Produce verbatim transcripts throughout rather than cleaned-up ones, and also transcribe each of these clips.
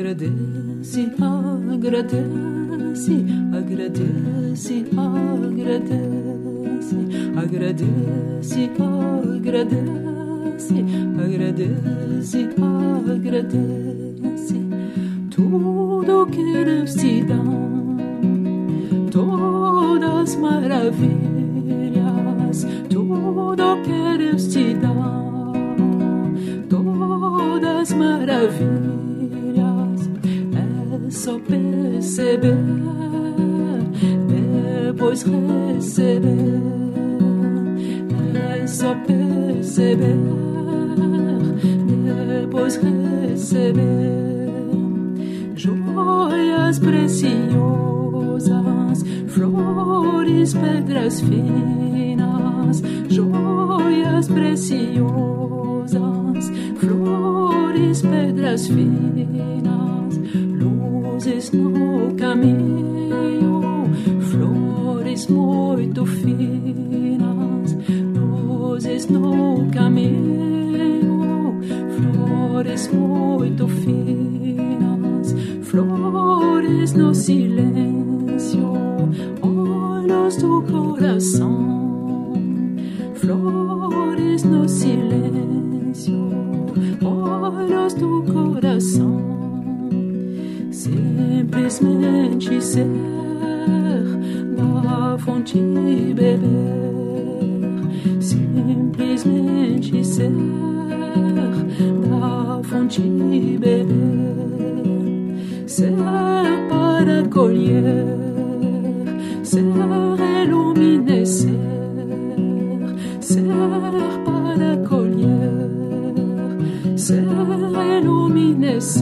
Agradece, agradece, agradece, agradece, agradece, agradece, agradece, agradece. Tudo que Deus te dá, todas maravilhas, tudo que Deus te dá, todas maravilhas, é só perceber, depois receber, é só perceber, depois receber. Joias preciosas, flores, pedras finas, joias preciosas, flores, pedras finas, luzes no caminho, flores muito finas, luzes no caminho, flores muito finas, flores no silêncio, olhos do coração, flores no silêncio, olhos do coração, simplesmente ser, da fonte beber, simplesmente ser, da fonte beber. Ser para colher, ser iluminecer, ser para colher, ser iluminecer,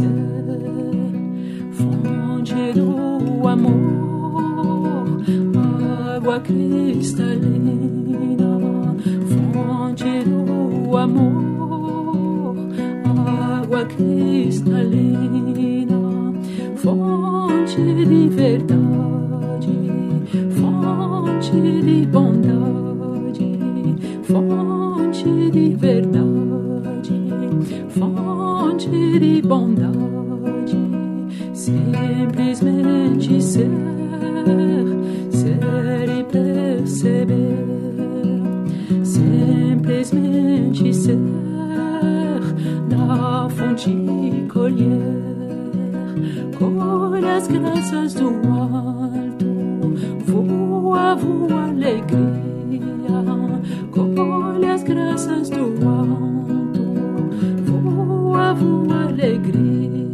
fonte do amor, água cristalina, fonte do amor, água cristalina, fonte de verdade, fonte de bondade, fonte de verdade, fonte de bondade, simplesmente ser, ser e perceber, simplesmente ser, da fonte colher. Colhe as graças do alto, voa, voa alegria. Colhe as graças do alto, voa, voa alegria.